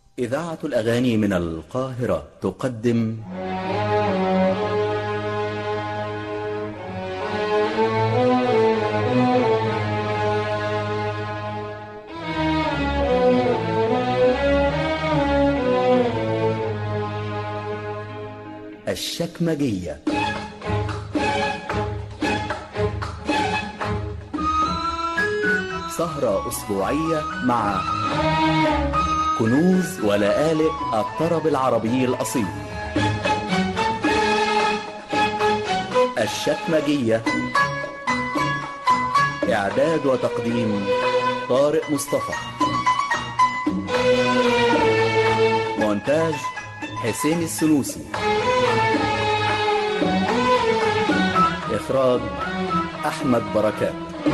إذاعة الأغاني من القاهرة تقدم الشكمجية. سهرة أسبوعية مع كنوز ولآلئ الطرب العربي الأصيل. الشكمجية، إعداد وتقديم طارق مصطفى، مونتاج حسين السنوسي، إخراج أحمد بركات.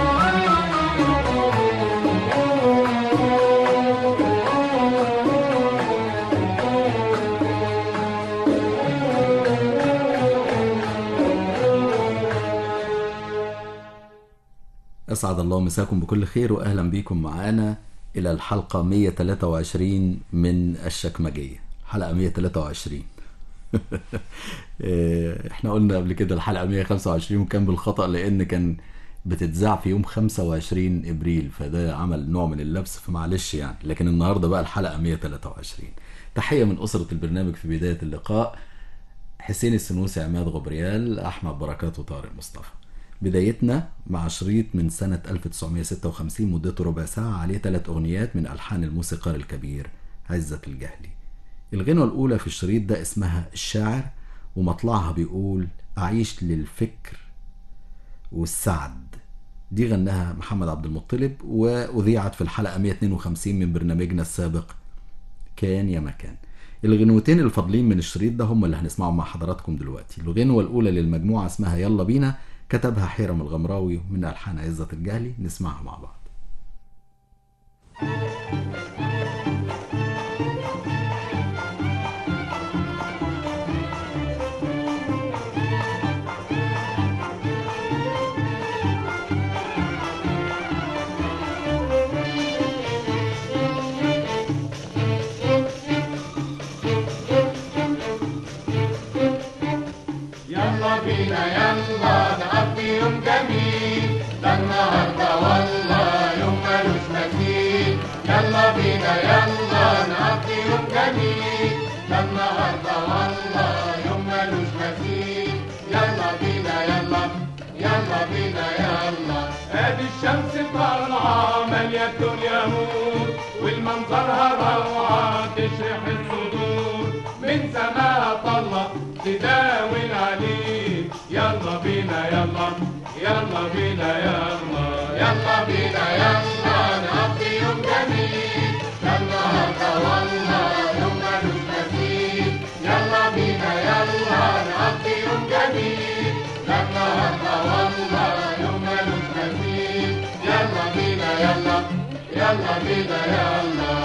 أسعد الله مساكم بكل خير وأهلا بكم معانا إلى الحلقة 123 من الشكمجية. حلقة 123. احنا قلنا قبل كده الحلقة 125 وكان بالخطأ لأن كان بتتذاع في يوم 25 إبريل، فده عمل نوع من اللبس فمعلش يعني. لكن النهاردة بقى الحلقة 123. تحية من أسرة البرنامج في بداية اللقاء: حسين السنوسي، عماد غبريال، أحمد بركات، وطارق مصطفى. بدايتنا مع شريط من سنة 1956 مدته ربع ساعة، عليه 3 أغنيات من ألحان الموسيقار الكبير عزة الجهلي. الغنوة الأولى في الشريط ده اسمها الشاعر، ومطلعها بيقول أعيش للفكر والسعد. دي غناها محمد عبد المطلب وأذيعت في الحلقة 152 من برنامجنا السابق كان يا مكان. الغنوتين الفاضلين من الشريط ده هم اللي هنسمعهم مع حضراتكم دلوقتي. الغنوة الأولى للمجموعة اسمها يلا بينا، كتبها حيرم الغمراوي من ألحان عزة الجهلي. نسمعها مع بعض. يلا بينا يلا نقضي يوم جميل، ده النهارده والله يوم ملوش مثيل. يلا بينا يلا نقضي يوم جميل، ده النهارده والله يوم ملوش مثيل. يلا بينا يلا يلا بينا يلا. ادي الشمس طالعه ماليه الدنيا نور، والمنظرها روعه تشرح الصدور، من سماها طلة تداوي العليل. يلا بينا يلا يلا بينا يلا. يلا بينا يلا نقضي يوم جميل، ده النهارده والله يوم ملوش مثيل. يلا بينا يلا نقضي يوم جميل، ده النهارده والله يوم ملوش مثيل. يلا بينا يلا يلا بينا يلا.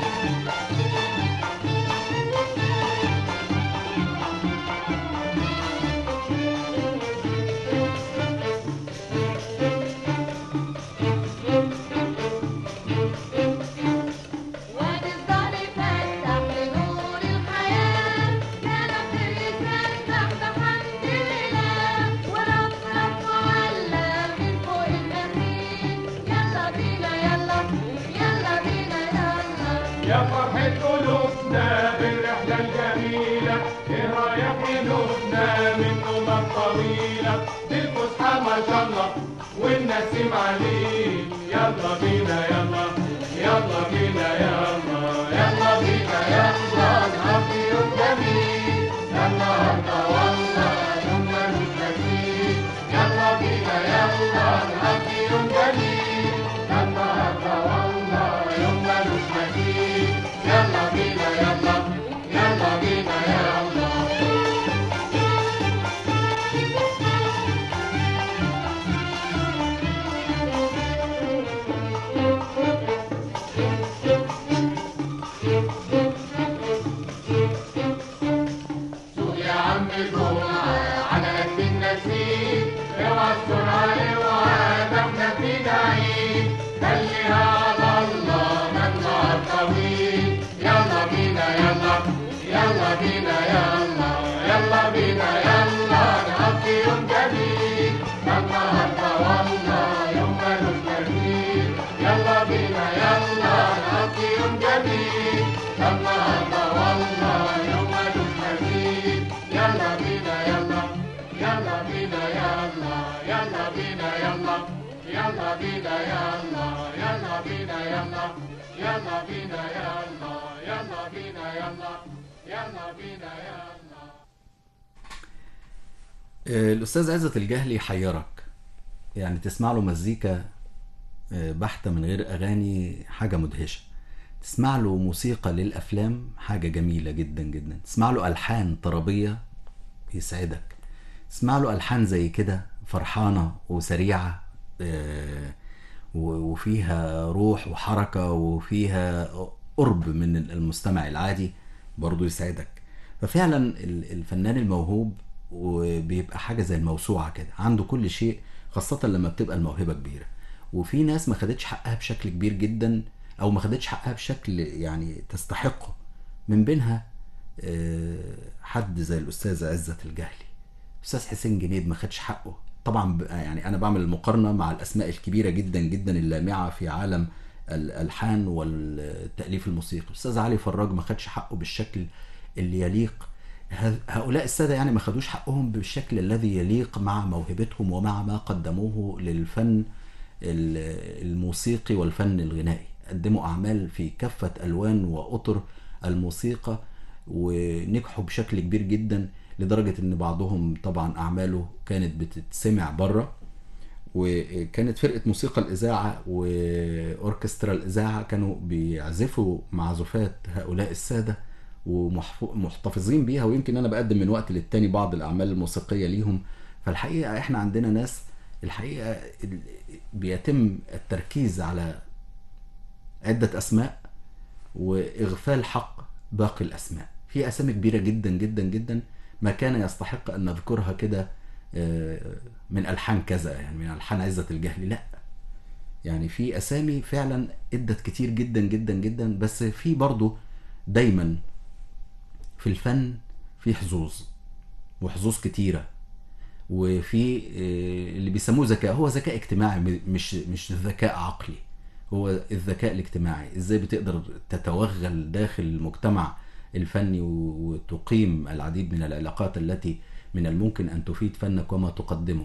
يا فرحة قلوبنا بالرحلة الجميلة، ايه رايح قلوبنا من نومة طويلة، دي الفسحة ما شاء الله والنسيم عليه. يلا بينا يلا يلا بينا يلا. يلا بينا يلا نقضي يوم جميل، ده النهارده والله يوم ملوش مثيل. يلا بينا يلا نقضي يوم جميل، ده النهارده والله يوم ملوش مثيل. يلا بينا يلا يلا بينا يلا. ده النهارده والله يوم ملوش مثيل. يلا بينا يلا، يلا بينا يلا، يلا بينا يلا، يلا بينا يلا، يلا بينا يلا، يلا بينا يلا، يلا بينا يلا، يلا بينا يلا. الأستاذ عزت الجهلي يحيرك، يعني تسمع له مزيكا بحتة من غير أغاني حاجة مدهشة، تسمع له موسيقى للأفلام حاجة جميلة جدا جدا، تسمع له ألحان طربية يسعدك، تسمع له ألحان زي كده فرحانة وسريعة وفيها روح وحركة وفيها قرب من المستمع العادي برضو يسعدك. ففعلا الفنان الموهوب وبيبقى حاجة زي الموسوعة كده، عنده كل شيء، خاصة لما بتبقى الموهبة كبيرة. وفي ناس ما خدتش حقها بشكل كبير جدا، او ما خدتش حقها بشكل يعني تستحقه، من بينها حد زي الاستاذ عزت الجهلي. استاذ حسين جنيد ما خدش حقه طبعا. يعني انا بعمل المقارنه مع الاسماء الكبيره جدا جدا اللامعه في عالم الالحان والتاليف الموسيقي. استاذ علي فراج ما خدش حقه بالشكل اللي يليق. هؤلاء الساده يعني ما خدوش حقهم بالشكل الذي يليق مع موهبتهم ومع ما قدموه للفن الموسيقي والفن الغنائي. قدموا اعمال في كافه الوان واطر الموسيقى ونجحوا بشكل كبير جدا، لدرجة ان بعضهم طبعا اعماله كانت بتتسمع بره. وكانت فرقة موسيقى الاذاعة واوركسترا الاذاعة كانوا بيعزفوا معزوفات هؤلاء السادة ومحتفظين بيها، ويمكن انا بقدم من وقت للتاني بعض الاعمال الموسيقية ليهم. فالحقيقة احنا عندنا ناس الحقيقة بيتم التركيز على عدة اسماء واغفال حق باقي الاسماء. في اسامي كبيره جدا جدا جدا ما كان يستحق ان نذكرها كده من الحان كذا، يعني من الحان عزت الجهلي، لا. يعني في اسامي فعلا ادت كتير جدا جدا جدا، بس في برضو دايما في الفن في حظوظ، وحظوظ كتيره. وفي اللي بيسموه ذكاء، هو ذكاء اجتماعي مش ذكاء عقلي، هو الذكاء الاجتماعي. ازاي بتقدر تتوغل داخل المجتمع الفني وتقيم العديد من العلاقات التي من الممكن ان تفيد فنك وما تقدمه.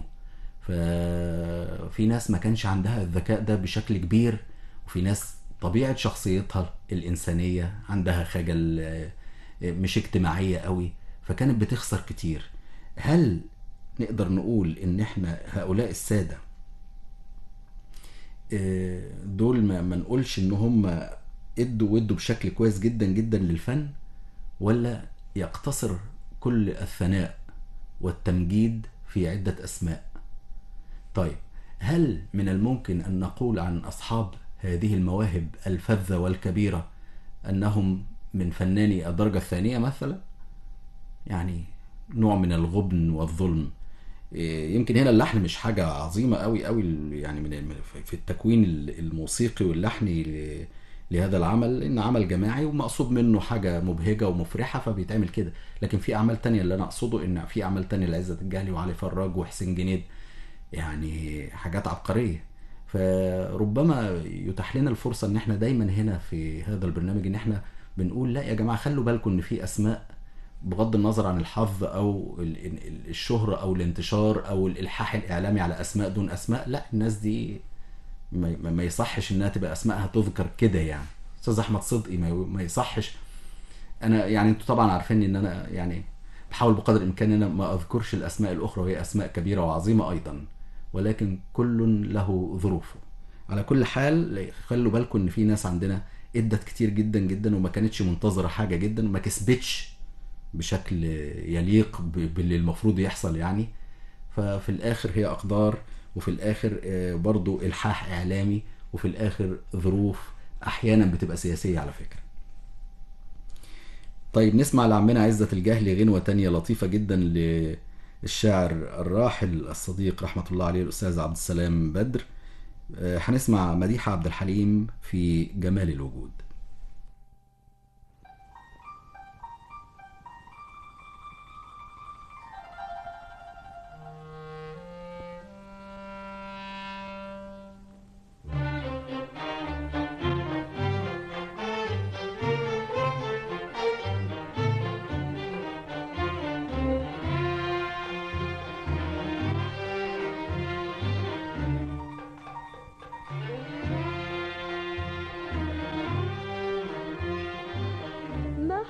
ففي ناس ما كانش عندها الذكاء ده بشكل كبير، وفي ناس طبيعة شخصيتها الإنسانية عندها خجل، مش اجتماعية قوي، فكانت بتخسر كتير. هل نقدر نقول ان احنا هؤلاء السادة دول ما نقولش ان هم ادوا بشكل كويس جدا جدا للفن، ولا يقتصر كل الثناء والتمجيد في عدة اسماء؟ طيب، هل من الممكن ان نقول عن اصحاب هذه المواهب الفذة والكبيرة انهم من فناني الدرجة الثانية مثلا؟ يعني نوع من الغبن والظلم. يمكن هنا اللحن مش حاجة عظيمة قوي قوي يعني في التكوين الموسيقي واللحني لهذا العمل، لأن عمل جماعي ومقصود منه حاجة مبهجة ومفرحة فبيتعمل كده. لكن في أعمال تانية، اللي أنا أقصده إن في أعمال تانية لعزت الجهلي وعلي فراج وحسين جنيد، يعني حاجات عبقرية. فربما يتاح لنا الفرصة إن احنا دايما هنا في هذا البرنامج إن احنا بنقول لا يا جماعة، خلوا بالكم إن في أسماء بغض النظر عن الحظ او الشهرة او الانتشار او الالحاح الاعلامي على اسماء دون اسماء، لا، الناس دي ما يصحش انها تبقى اسمائها تذكر كده. يعني استاذ احمد صدقي ما يصحش. انا يعني انتوا طبعا عارفين ان انا يعني بحاول بقدر الامكان ان انا ما اذكرش الاسماء الاخرى، وهي اسماء كبيرة وعظيمة ايضا، ولكن كل له ظروفه. على كل حال خلوا بالكم ان في ناس عندنا ادت كتير جدا جدا وما كانتش منتظرة حاجة جدا، وما كسبتش بشكل يليق باللي المفروض يحصل يعني. ففي الاخر هي اقدار، وفي الاخر برضو الحاح اعلامي، وفي الاخر ظروف احيانا بتبقى سياسية على فكرة. طيب نسمع لعمنا عزت الجهلي غنوة تانية لطيفة جدا للشاعر الراحل الصديق رحمة الله عليه الأستاذ عبد السلام بدر. هنسمع مديحة عبد الحليم في جمال الوجود.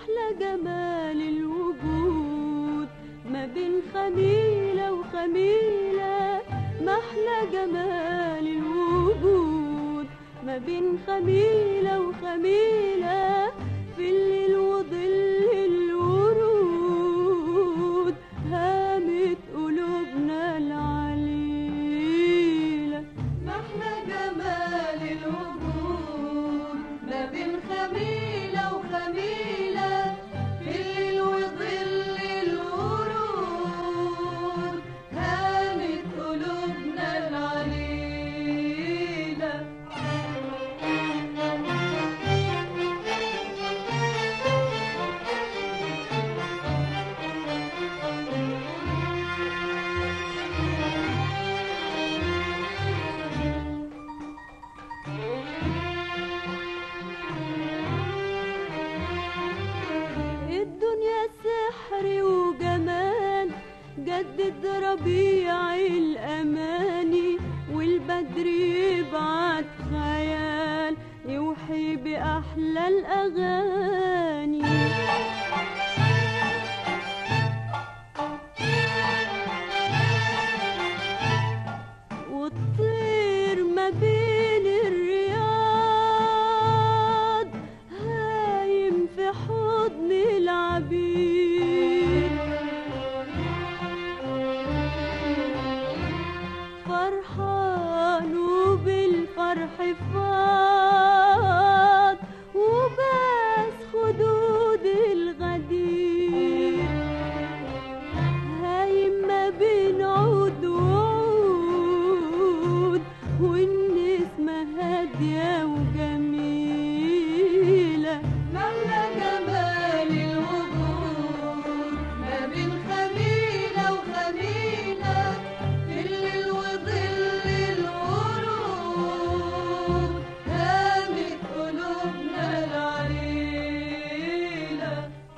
محلى جمال الوجود ما بين خميلة وخميلة، محلى جمال الوجود ما بين خميلة وخميلة، في الليل وظل الورود هامت قلوبنا العليلة. محلى جمال الوجود ما بين خميلة وخميلة، في الليل وظل الورود هامت قلوبنا العليلة. الدنيا سحر وجمال، جدد ربيع الأماني، والبدر يبعت خيال يوحي بأحلى الأغاني. والطير ما بين الرياض هايم في حضن العبيد، فرحان وبالفرح فاض وباس خدود الغدير، هايم ما بين عود وعود والنسمة هادية وجميلة. محلى جمال الوجود ما بين خميلة وخميلة، في الليل وظل الورود هامت قلوبنا العليلة.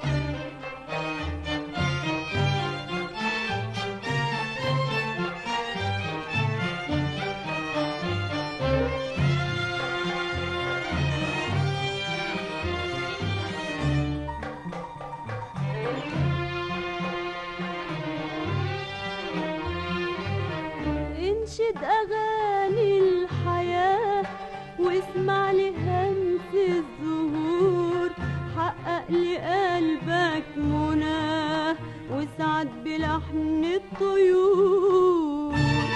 انشد أغاني الحياة واسمع لهمس الزهور، حقق لقلبك مناه وسعد بلحن الطيور.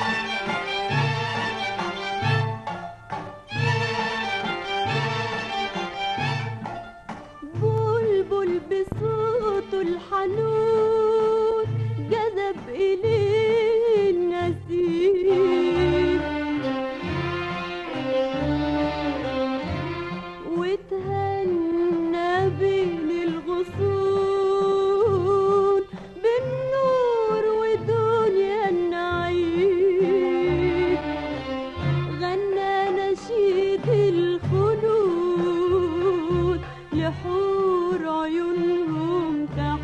بلبل بصوته الحنون جذب إليه النسيم، وتهنى بين الغصون بالنور ودنيا النعيم، غنى نشيد الخلود لحور عيونهم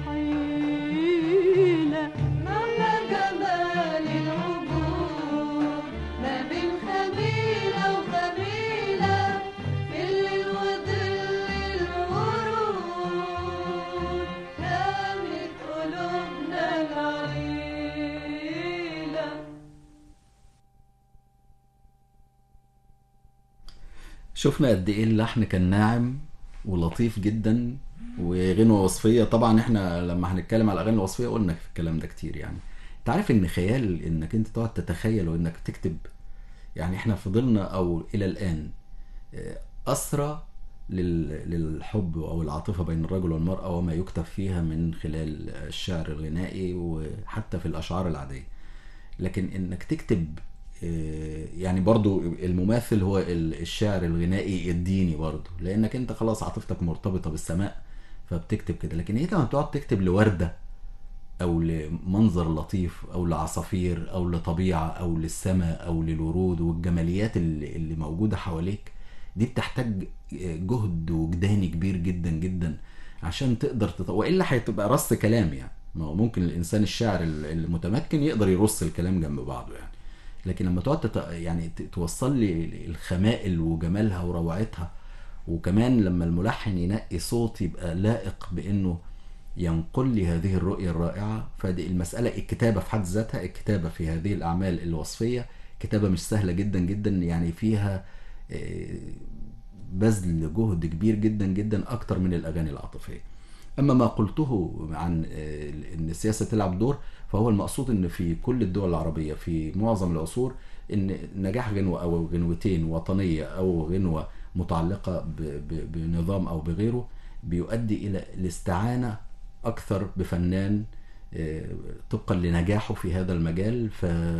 كحيلة. محلى جمال الوجود ما بين خميلة وخميلة، في الليل وظل الورود هامت قلوبنا العليلة. شفنا قد ايه اللحن كان ناعم ولطيف جدا وغنوة وصفية. طبعا احنا لما هنتكلم على الاغاني الوصفية قلنا في الكلام ده كتير. يعني انت عارف ان خيال انك انت تقعد تتخيل وانك تكتب، يعني احنا فضلنا او الى الان اسرى للحب او العاطفة بين الرجل والمرأة وما يكتب فيها من خلال الشعر الغنائي وحتى في الاشعار العادية. لكن انك تكتب يعني برضو المماثل هو الشعر الغنائي الديني برضو، لانك انت خلاص عاطفتك مرتبطة بالسماء فبتكتب كده. لكن انت لما تقعد تكتب لوردة او لمنظر لطيف او لعصافير او لطبيعة او للسماء او للورود والجماليات اللي موجودة حواليك، دي بتحتاج جهد وجداني كبير جدا جدا عشان تقدر وإلا هتبقى رص كلام. يعني ما هو ممكن الإنسان الشاعر المتمكن يقدر يرص الكلام جنب بعضه يعني، لكن لما تقعد يعني توصل لي الخمائل وجمالها وروعتها وكمان لما الملحن ينقي صوت يبقى لائق بانه ينقل لي هذه الرؤية الرائعة. فدي المسألة، الكتابة في حد ذاتها، الكتابة في هذه الأعمال الوصفية كتابة مش سهلة جدا جدا، يعني فيها بذل جهد كبير جدا جدا أكتر من الأغاني العاطفية. أما ما قلته عن أن السياسة تلعب دور، فهو المقصود أن في كل الدول العربية في معظم العصور أن نجاح غنوة أو غنوتين وطنية أو غنوة متعلقة بنظام أو بغيره بيؤدي إلى الاستعانة أكثر بفنان طبقا لنجاحه في هذا المجال،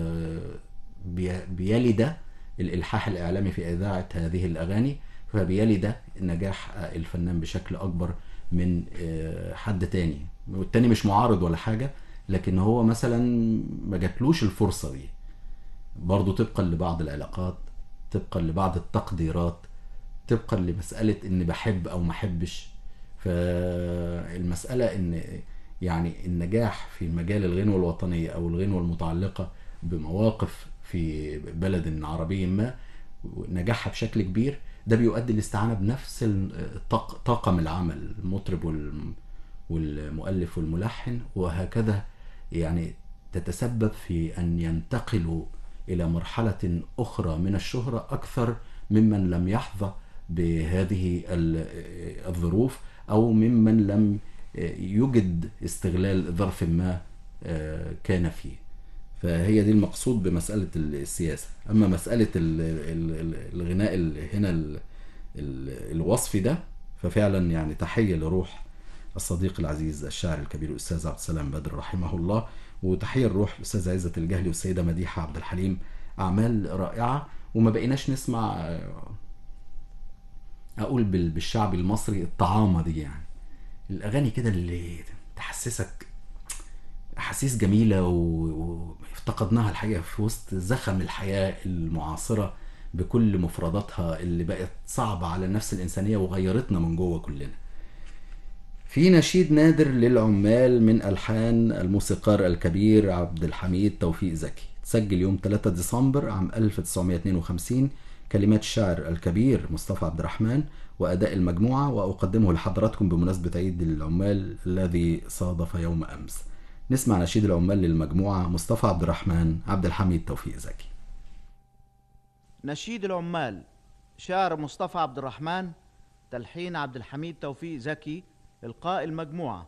فبيلي ده الإلحاح الإعلامي في إذاعة هذه الأغاني، فبيلي ده نجاح الفنان بشكل أكبر من حد تاني. والتاني مش معارض ولا حاجة، لكن هو مثلا ما جاتلوش الفرصة دي برضو طبقا لبعض العلاقات، طبقا لبعض التقديرات، طبقا لمسألة إن بحب أو ما حبش. فالمسألة إن يعني النجاح في مجال الغنوة الوطنية أو الغنوة المتعلقة بمواقف في بلد عربي ما، نجاحها بشكل كبير، ده بيؤدي الاستعانة بنفس طاقم العمل، المطرب والمؤلف والملحن، وهكذا يعني تتسبب في أن ينتقلوا إلى مرحلة أخرى من الشهرة أكثر ممن لم يحظى بهذه الظروف أو ممن لم يجد استغلال ظرف ما كان فيه. فهي دي المقصود بمسألة السياسة. أما مسألة الغناء هنا الوصفي ده، ففعلا يعني تحية لروح الصديق العزيز الشاعر الكبير الأستاذ عبد السلام بدر رحمه الله، وتحية لروح الأستاذ عزة الجهلي والسيدة مديحة عبد الحليم. أعمال رائعة، وما بقيناش نسمع أقول بالشعب المصري الطعامة دي، يعني الأغاني كده اللي تحسسك أحاسيس جميلة وافتقدناها الحقيقة في وسط زخم الحياة المعاصرة بكل مفرداتها اللي بقت صعبة على النفس الإنسانية وغيرتنا من جوه كلنا. في نشيد نادر للعمال من ألحان الموسيقار الكبير عبد الحميد توفيق زكي، تسجل يوم 3 ديسمبر عام 1952، كلمات الشاعر الكبير مصطفى عبد الرحمن وأداء المجموعة، وأقدمه لحضراتكم بمناسبة عيد العمال الذي صادف يوم أمس. نسمع نشيد العمال للمجموعة مصطفى عبد الرحمن عبد الحميد توفيق زكي. نشيد العمال، شعر مصطفى عبد الرحمن، تلحين عبد الحميد توفيق زكي، إلقاء المجموعة.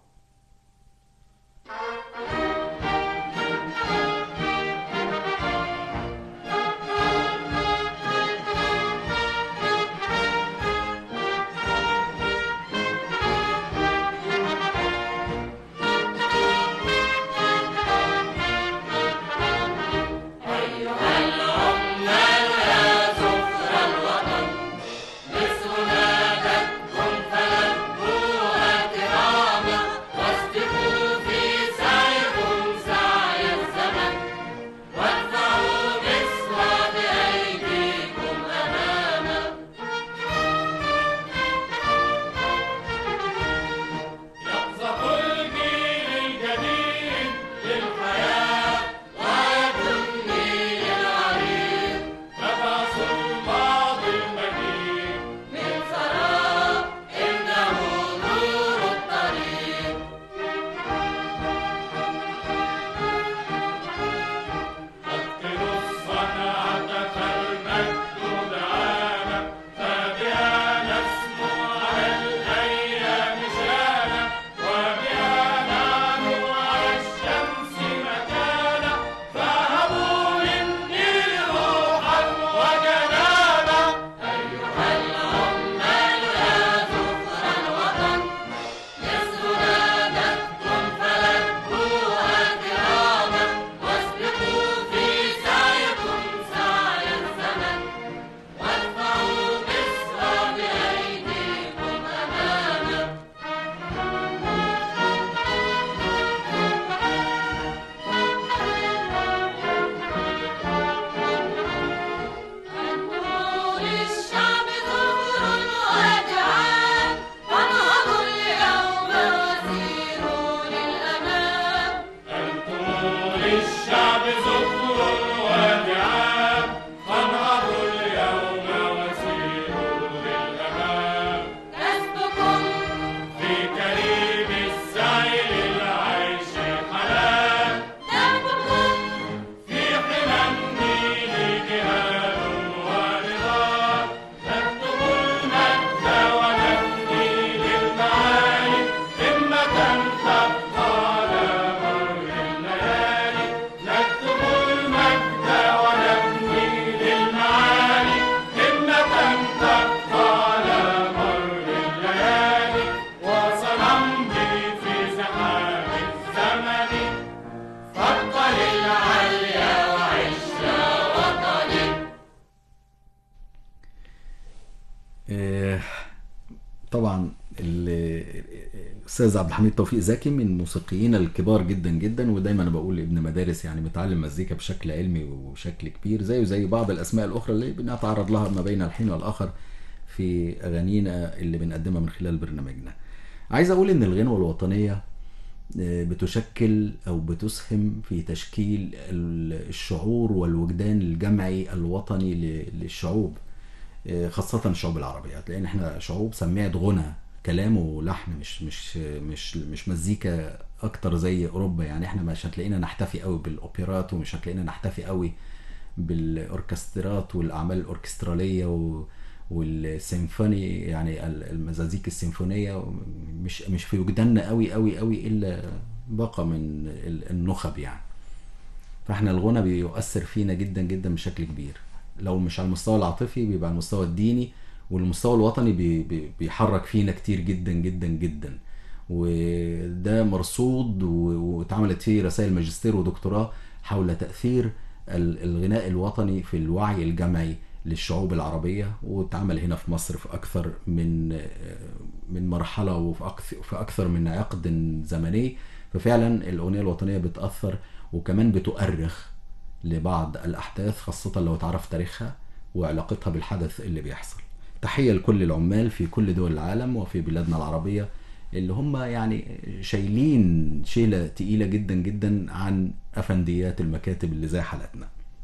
الاستاذ عبد الحميد توفيق زكي من الموسيقيين الكبار جدا جدا، ودايما انا بقول ابن مدارس، يعني متعلم مزيكا بشكل علمي وبشكل كبير، زيه زي بعض الاسماء الاخرى اللي بنتعرض لها ما بين الحين والاخر في اغانينا اللي بنقدمها من خلال برنامجنا. عايز اقول ان الغنوة الوطنية بتشكل او بتسهم في تشكيل الشعور والوجدان الجمعي الوطني للشعوب، خاصة الشعوب العربية، لأن احنا شعوب سميعة غنى، كلام ولحن، مش مزيكا أكتر زي أوروبا. يعني احنا مش هتلاقينا نحتفي قوي بالأوبرات، ومش هتلاقينا نحتفي قوي بالأوركسترات والأعمال الأوركسترالية والسيمفوني، يعني المزازيك السيمفونية، مش في وجداننا قوي قوي قوي إلا باقة من النخب يعني. فاحنا الغنى بيؤثر فينا جدا جدا بشكل كبير، لو مش على المستوى العاطفي بيبقى على المستوى الديني، والمستوى الوطني بيحرك فينا كتير جدا جدا جدا. وده مرصود واتعملت فيه رسائل ماجستير ودكتوراه حول تأثير الغناء الوطني في الوعي الجمعي للشعوب العربية، واتعمل هنا في مصر في أكثر من مرحلة وفي أكثر من عقد زمني. ففعلا الأغنية الوطنية بتأثر وكمان بتؤرخ لبعض الأحداث، خاصة لو تعرف تاريخها وعلاقتها بالحدث اللي بيحصل. تحية لكل العمال في كل دول العالم وفي بلادنا العربية اللي هم يعني شايلين شيلة تقيلة جدا جدا عن أفنديات المكاتب اللي زي حالتنا.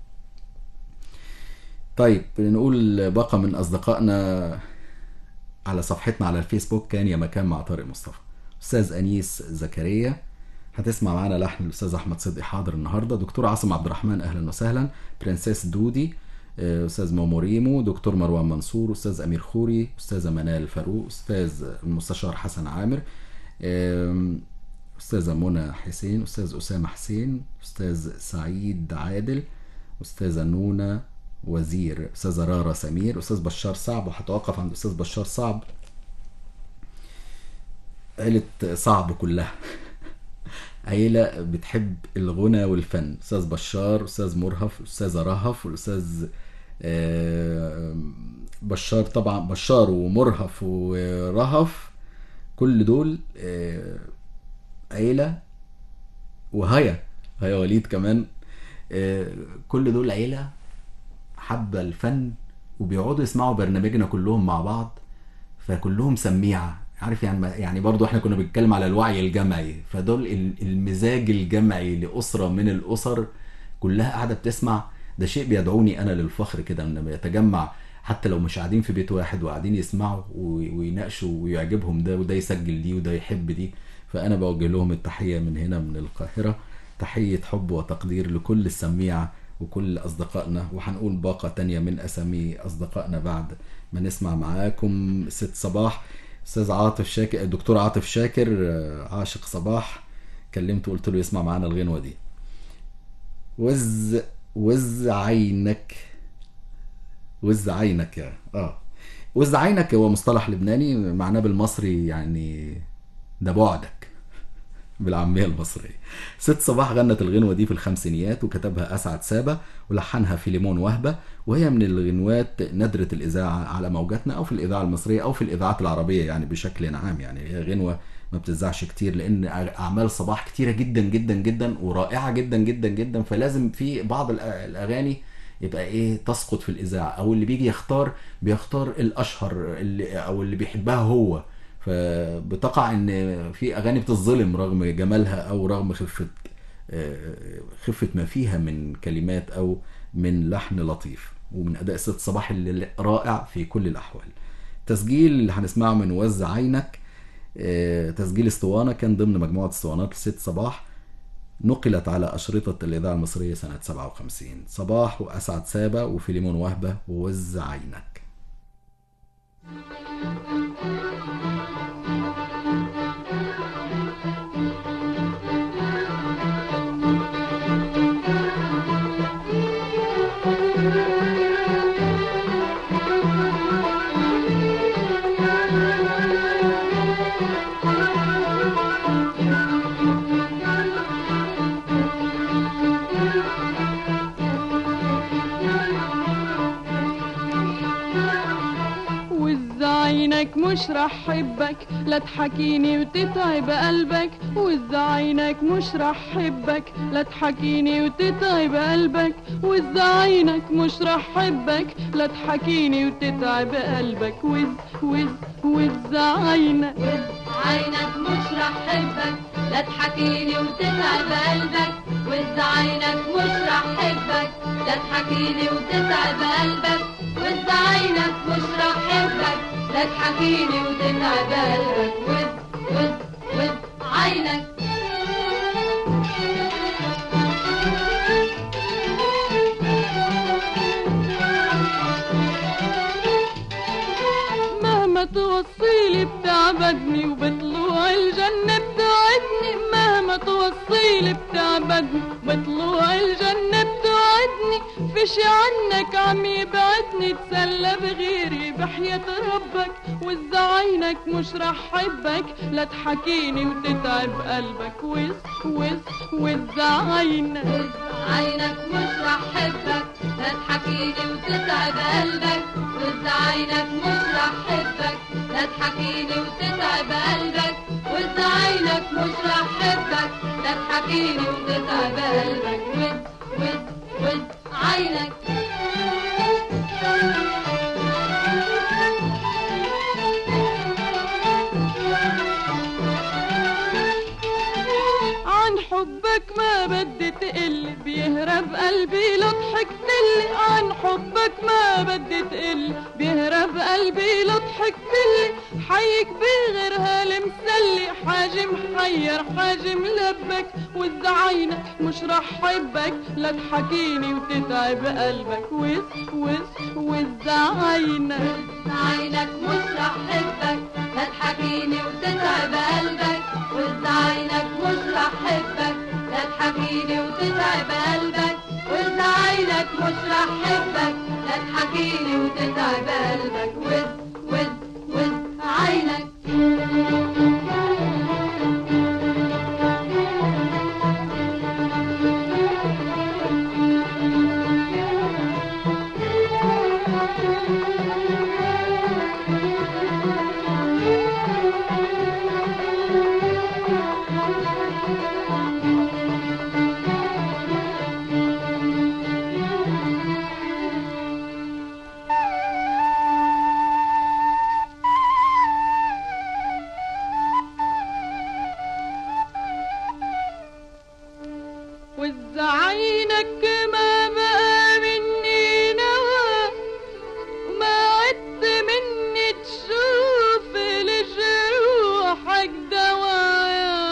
طيب نقول باقة من أصدقائنا على صفحتنا على الفيسبوك، كان يا مكان مع طارق مصطفى. أستاذ أنيس زكريا هتسمع معانا لحن الأستاذ أحمد صدقي حاضر النهاردة. دكتور عاصم عبد الرحمن أهلا وسهلا. برنسيس دودي، أستاذ موموريمو، دكتور مروان منصور، أستاذ أمير خوري، أستاذة منال فاروق، أستاذ المستشار حسن عامر، أستاذة منى حسين، أستاذ أسامة حسين، أستاذ سعيد عادل، أستاذة نونا وزير، أستاذة رارة سمير، أستاذ بشار صعب. وهتوقف عند أستاذ بشار صعب، عيلة صعب كلها عيلة بتحب الغنى والفن. أستاذ بشار، أستاذ مرهف، أستاذة رهف، والأستاذ بشار، طبعا بشار ومرهف ورهف كل دول عيلة، وهيا وليد كمان، كل دول عيلة حابة الفن وبيقعدوا يسمعوا برنامجنا كلهم مع بعض، فكلهم سميعة. عارف يعني برضو احنا كنا بنتكلم على الوعي الجمعي، فدول المزاج الجمعي لأسرة من الأسر كلها قاعدة بتسمع. ده شيء بيدعوني أنا للفخر كده لما يتجمع، حتى لو مش قاعدين في بيت واحد وقاعدين يسمعوا ويناقشوا ويعجبهم ده، وده يسجل دي وده يحب دي. فأنا بوجه لهم التحية من هنا من القاهرة، تحية حب وتقدير لكل السميعة وكل أصدقائنا. وهنقول باقة تانية من أسامي أصدقائنا بعد ما نسمع معاكم ست صباح. أستاذ عاطف شاكر، الدكتور عاطف شاكر عاشق صباح، كلمته قلت له يسمع معانا الغنوة دي. وز عينك، وز عينك يا وز عينك هو مصطلح لبناني معناه بالمصري يعني ده بعدك بالعامية المصرية. ست صباح غنت الغنوة دي في الخمسينيات وكتبها أسعد سابة ولحنها فيليمون وهبة، وهي من الغنوات نادرة الإذاعة على موجاتنا أو في الإذاعة المصرية أو في الإذاعات العربية يعني بشكل عام. يعني هي غنوة ما بتزعش كتير لأن أعمال صباح كتيرة جدا جدا جدا ورائعة جدا جدا جدا، فلازم في بعض الأغاني يبقى ايه تسقط في الاذاعه، او اللي بيجي بيختار الاشهر او اللي بيحبها هو، فبتقع ان في اغاني بتظلم رغم جمالها او رغم خفة ما فيها من كلمات او من لحن لطيف ومن اداء ست صباح اللي رائع في كل الاحوال. تسجيل اللي هنسمعه من وز عينك تسجيل اسطوانة كان ضمن مجموعة اسطوانات ست صباح، نقلت على أشرطة الإذاعة المصرية سنة 57. صباح وأسعد سابة وفيليمون وهبة ووز عينك. وز عينك مش رح حبك، لا تحكيني وتتعب قلبك، وإذ عينك مش رح حبك، لا تحكيني وتتعب قلبك، وإذ عينك مش رح حبك، لا تحكيني وتتعب قلبك، وإذ عينك مش رح حبك، لا تحكيني وتتعب قلبك، وإذ عينك مش رح حبك، لا تحكيني وتتعب قلبك، وإذ عينك مش رح حبك، لا تحكيني وتتعب قلبك، وإذ عينك. مهما توصيلي بتعبدني وبطلوع الجنة بتوعدني، مهما توصيلي بتعبدني وبطلوع الجنة بتوعدني، فيشي عنك عم يبعدني تسلى بغيري بحياة ربك، وإذ عينك مش رح حبك، لا تحكيني وتتعب قلبك، وإذ عينك مش رح حبك، لا تحكيني وتتعب قلبك، وإذ عينك مش رح حبك، لا تحكيني وتتعب قلبك، وإذ عينك مش رح حبك، لا تحكيني وتتعب قلبك، وإذ عينك. عن حبك ما بدي تقل، بيهرب قلبي لو ضحكتلي، عن حبك ما بدي تقل، بيهرب قلبي لو ضحكتلي، حيك بغيرها المسلي، حاجم حير حاجم لبك، وإذ عينك مش رح حبك، لا تحكيني وتتعب قلبك، وإذ عينك مش رح حبك، لا تحكيني وتتعب قلبك، وإذ عينك مش رح حبك، لا تحكيني وتتعب قلبك، وإذ عينك مش رح حبك، لا تحكيني وتتعب قلبك، وإذ عينك. وإذ عينك ما بقى مني نوى، وما عدت مني تشوف لجروحك دوا،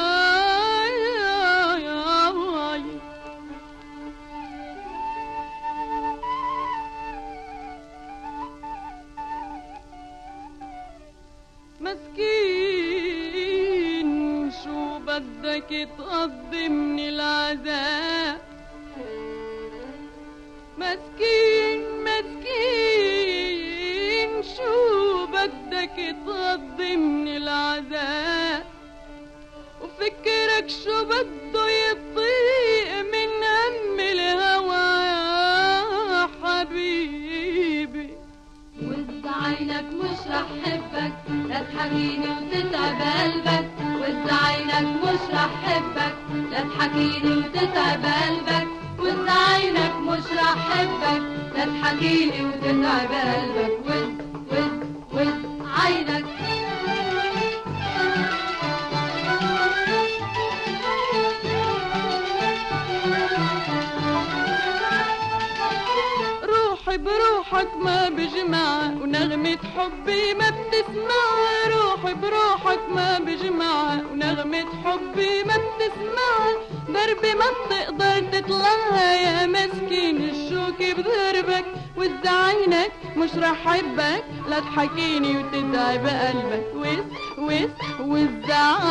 مسكين شو بدك تقضي من العذاب، مسكين شو بدك تقضي من العذاب، وفكرك شو بده يطيق من هم الهوى يا حبيبي. وإذ عينك مش رح حبك، لا تحكيني وتتعب قلبك، وإذ عينك مش رح حبك، لا تحكيني وتتعب قلبك، وإذ عينك مش رح حبك، لا تحكيني وتتعب قلبك، وإذ عينك. روحي بروحك ما بجمع، ونغمة حبي ما بتسمع، روحي بروحك ما بجمع، ونغمة حبي ما بتسمع، دربي ما بتقدر تطلعها يا مسكين الشوك بدربك، وإذ عينك مش رح حبك، لا تحكيني وتتعب قلبك، وإذ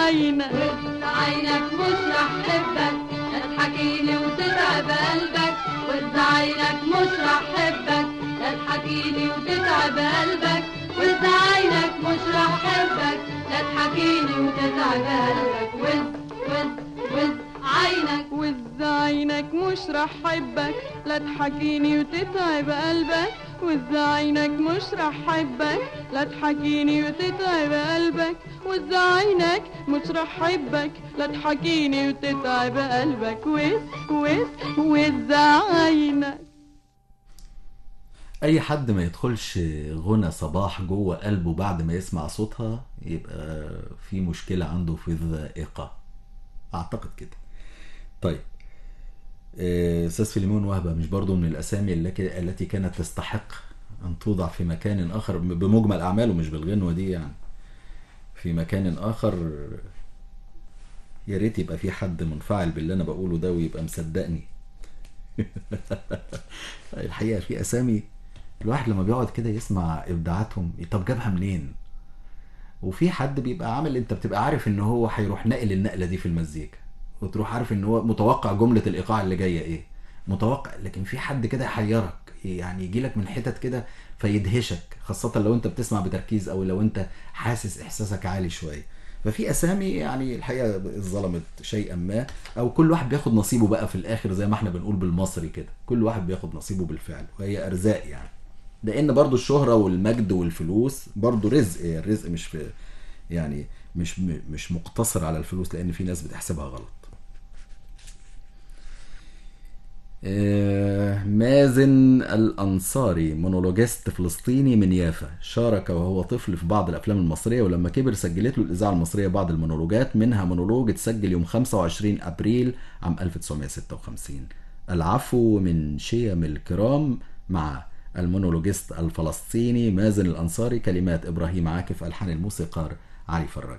عينك مش رح حبك، لا تحكيني وتتعب قلبك، وإذ عينك مش رح حبك، لا تحكيني وتتعب قلبك، وإذ عينك مش رح حبك، لا تحكيني وتتعب قلبك، وإذ عينك. وإذ عينك مش مش رح حبك، لا تحكيني وتتعب قلبك، وإذا عينك مش رح حبك، لا تحكيني وتتعب قلبك، وإذا عينك مش رح حبك، لا تحكيني وتتعب قلبك، وإذا عينك. اي حد ما يدخلش غنى صباح جوه قلبه بعد ما يسمع صوتها يبقى في مشكلة عنده في الذائقة، اعتقد كده. طيب استاذ فيليمون وهبة مش برضو من الاسامي التي كانت تستحق ان توضع في مكان اخر بمجمل اعماله، مش بالغنوة دي يعني، في مكان اخر؟ يا ريت يبقى في حد منفعل باللي انا بقوله ده ويبقى مصدقني. الحقيقة في اسامي الواحد لما بيقعد كده يسمع ابداعاتهم، طب جابها منين؟ وفي حد بيبقى عامل، انت بتبقى عارف ان هو هيروح ناقل النقله دي في المزيكا، وتروح عارف ان هو متوقع جمله الايقاع اللي جايه ايه، متوقع. لكن في حد كده يحيرك، يعني يجي لك من حتت كده فيدهشك، خاصه لو انت بتسمع بتركيز او لو انت حاسس احساسك عالي شويه. ففي اسامي يعني الحقيقه ظلمت شيئا ما، او كل واحد بياخد نصيبه بقى في الاخر، زي ما احنا بنقول بالمصري كده، كل واحد بياخد نصيبه بالفعل، وهي ارزاق يعني. لان برضو الشهرة والمجد والفلوس برضو رزق، الرزق مش في يعني مش مقتصر على الفلوس، لان في ناس بتحسبها غلط. مازن الأنصاري مونولوجيست فلسطيني من يافا، شارك وهو طفل في بعض الأفلام المصرية، ولما كبر سجلت له الإذاعة المصرية بعض المونولوجات، منها مونولوج اتسجل يوم 25 أبريل عام 1956. العفو من شيم الكرام، مع المونولوجيست الفلسطيني مازن الأنصاري، كلمات إبراهيم عاكف، ألحان الموسيقار علي فراج.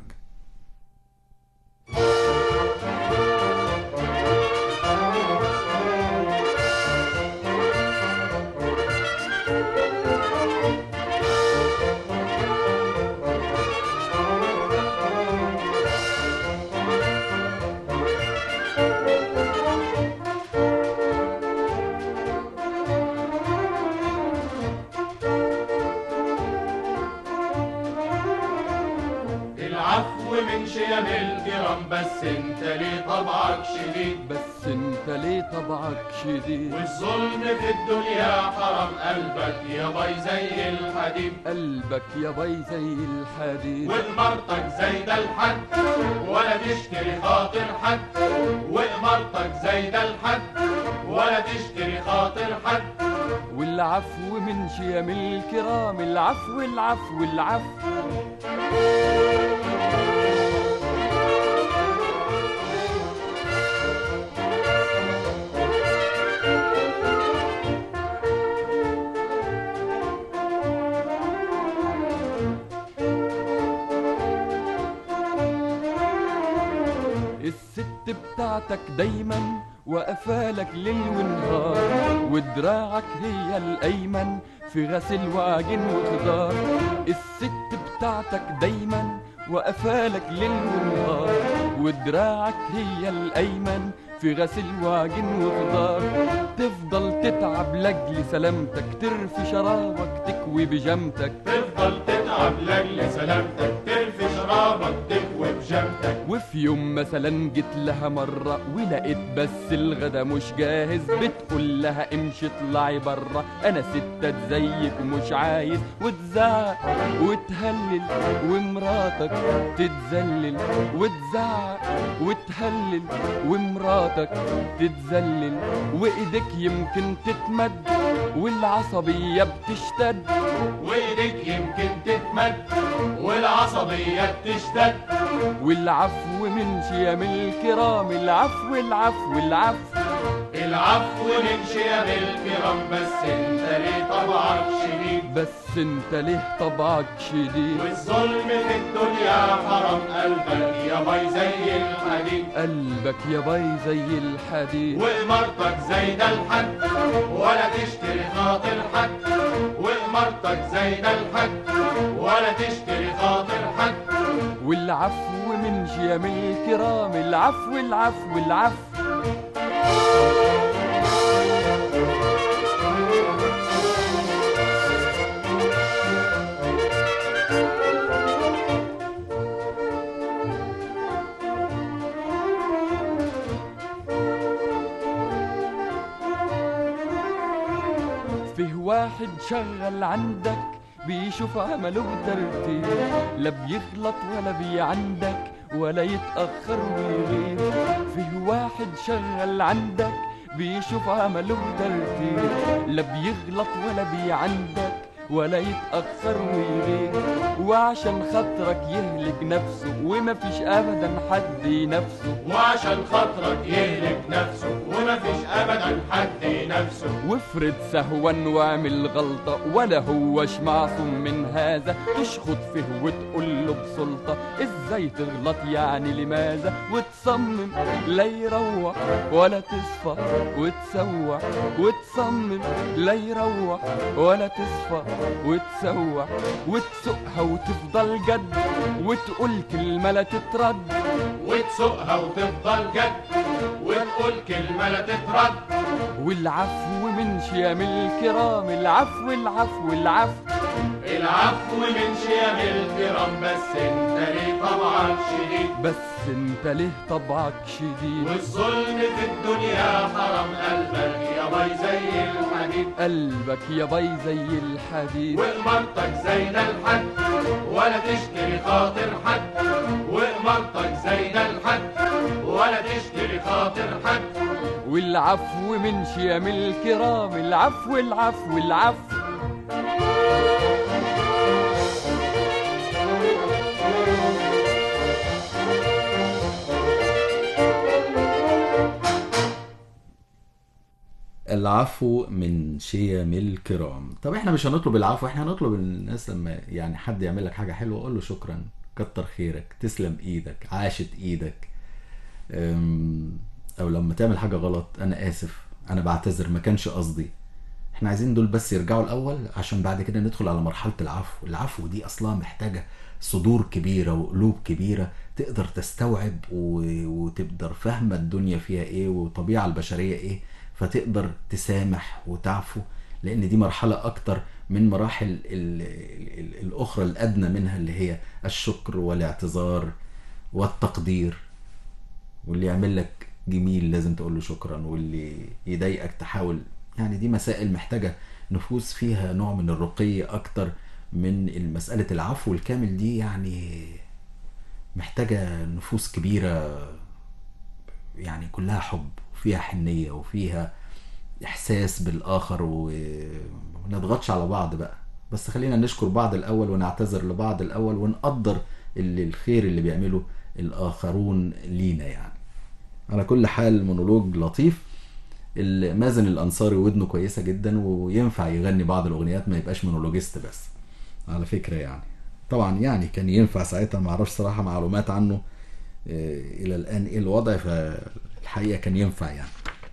شيم الكرام، بس انت ليه طبعك شديد، بس انت ليه طبعك شديد، والظلم في الدنيا حرام، قلبك يا باي زي الحديد، قلبك يا باي زي الحديد، وإمارتك زي ده الحد ولا تشتري خاطر حد، وإمارتك زي ده الحد ولا تشتري خاطر حد، والعفو من شيم الكرام، العفو العفو العفو. الست بتاعتك دايما وقفالك ليل ونهار، ودراعك هي الأيمن في غسل وعجن وخضار. الست بتاعتك دايما وقفالك ليل ونهار، ودراعك هي الأيمن في غسل وعجن وخضار. تفضل تتعب لأجل سلامتك، ترفي شرابك تكوي بجامتك، تفضل تتعب لأجل سلامتك، ترفي شرابك تكوي بجامتك. وفي يوم مثلا جيت لها مرة ولقيت بس الغدا مش جاهز، بتقول لها امشي اطلعي برا، انا ستات زيك مش عايز، وتزعق وتهلل ومراتك تتذلل، وتزعق وتهلل ومراتك تتذلل، وايدك يمكن تتمد والعصبية بتشتد، وايدك يمكن تتمد والعصبية بتشتد، والعفو من شيم الكرام، العفو العفو العفو. العفو من شيم الكرام، بس انت ليه طبعك شديد، بس انت ليه طبعك شديد، والظلم في الدنيا حرام، قلبك يا باي زي الحديد، قلبك يا باي زي الحديد، وإمارتك زي ده الحد ولا تشتري خاطر حد، وإمارتك زي ده الحد ولا تشتري خاطر حد، والعفو من شيم الكرام، العفو العفو العفو. واحد شغل عندك بيشوف عمله بترتيب، لا بيغلط ولا بيعندك ولا يتأخر ويغيب. فيه واحد شغل عندك بيشوف عمله بترتيب، لا بيغلط ولا بيعندك ولا يتأخر ويغيب. وعشان خاطرك يهلك نفسه وما فيش أبدا حد ينافسه، وعشان خاطرك يهلك نفسه وما فيش ابدا حد ينافسه. وافرض سهوا واعمل غلطة ولا هوش معصوم من هذا، تشخط فيه وتقول له بسلطة ازاي تغلط يعني لماذا. وتصمم لا يروح ولا تصفى وتسوح، وتصمم لا يروح ولا تصفى وتسوح، وتسوقها وتفضل جد وتقول كلمة لا تترد، وتسوقها وتفضل جد وتقول كلمة لا تترد. والعفو من شيم الكرام، العفو العفو العفو، العفو من شيم الكرام. بس انت ليه طبعك شديد، بس انت ليه طبعك شديد. والظلم في الدنيا حرام. قلبك يا باي زي الحديد، قلبك يا باي زي الحديد. وإمارتك زايدة الحد ولا تشتري خاطر حد، وإمارتك زايدة الحد ولا تشتري خاطر حد. والعفو من شيم الكرام، العفو العفو العفو. العفو من شيم الكرام. طب احنا مش هنطلب العفو، احنا هنطلب الناس لما يعني حد يعمل لك حاجة حلوة قول له شكرا، كتر خيرك، تسلم ايدك، عاشت ايدك. او لما تعمل حاجة غلط انا اسف، انا بعتذر، ما كانش قصدي. احنا عايزين دول بس يرجعوا الاول عشان بعد كده ندخل على مرحلة العفو. العفو دي اصلا محتاجة صدور كبيرة وقلوب كبيرة تقدر تستوعب وتقدر فاهمة الدنيا فيها ايه وطبيعة البشرية ايه، فتقدر تسامح وتعفو. لان دي مرحلة اكتر من مراحل الاخرى الادنى منها اللي هي الشكر والاعتذار والتقدير. واللي يعمل لك جميل لازم تقول له شكرا، واللي يضايقك تحاول. يعني دي مسائل محتاجة نفوس فيها نوع من الرقي اكتر من مسألة العفو الكامل دي. يعني محتاجة نفوس كبيرة يعني كلها حب وفيها حنية وفيها احساس بالاخر، ونضغطش على بعض بقى. بس خلينا نشكر بعض الاول ونعتذر لبعض الاول ونقدر الخير اللي بيعمله الاخرون لينا. يعني على كل حال مونولوج لطيف. مازن الانصاري ودنه كويسة جدا وينفع يغني بعض الاغنيات، ما يبقاش مونولوجيست بس على فكرة. يعني طبعا يعني كان ينفع ساعتها، ما اعرفش صراحة معلومات عنه الى الان ايه الوضع، فالحقيقة كان ينفع يعني.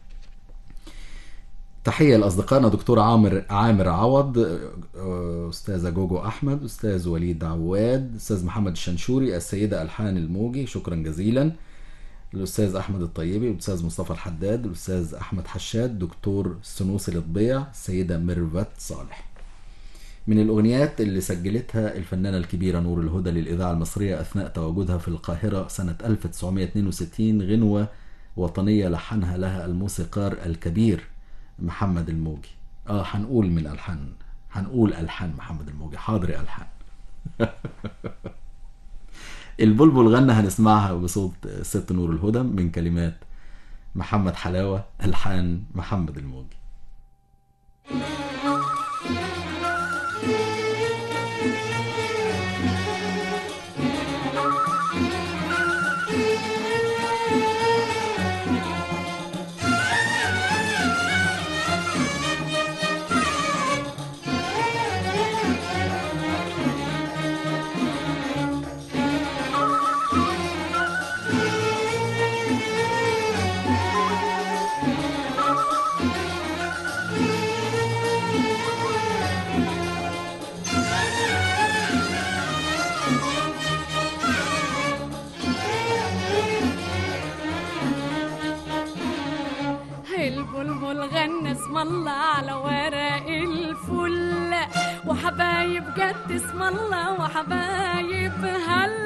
تحية لأصدقائنا دكتور عامر عوض، أستاذة جوجو أحمد، أستاذ وليد عواد، أستاذ محمد الشنشوري، السيدة ألحان الموجي، شكرا جزيلا. الأستاذ أحمد الطيبي، الأستاذ مصطفى الحداد، الأستاذ أحمد حشاد، دكتور سنوسي الطبيع، السيدة ميرفت صالح. من الأغنيات اللي سجلتها الفنانة الكبيرة نور الهدى للإذاعة المصرية أثناء تواجدها في القاهرة سنة 1962 غنوة وطنية لحنها لها الموسيقار الكبير محمد الموجي. هنقول من ألحان، هنقول ألحان محمد الموجي. حاضر ألحان. البلبل غنى هنسمعها بصوت ست نور الهدى من كلمات محمد حلاوة، ألحان محمد الموجي. البلبل غنى اسم الله على ورق الفل، وحبايب جد اسم الله وحبايب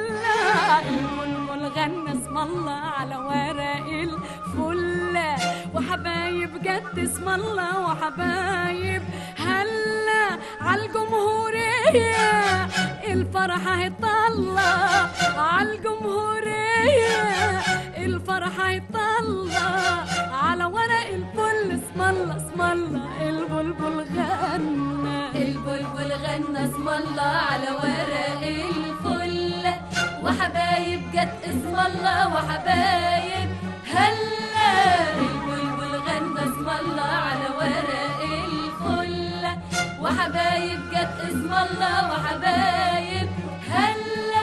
هلا. البلبل غنى اسم الله على ورق الفل، وحبايب جد اسم الله وحبايب هلا عالجمهورية الفرحة هتطلع عالجمهورية الفرحة هتطلع على ورق الفل اسم الله اسم الله البلبل غنى البلبل غنى اسم الله على ورق الفل وحبايب جت اسم الله وحبايب هلا البلبل غنى اسم الله على ورق الفل وحبايب جت اسم الله وحبايب هلا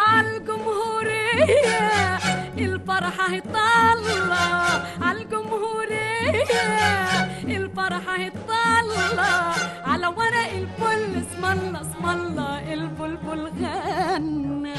عالجمهورية الفرحة هتطلع عالجمهورية الفرحة هتطلع على ورق الفل اسم الله اسم الله البلبل غنى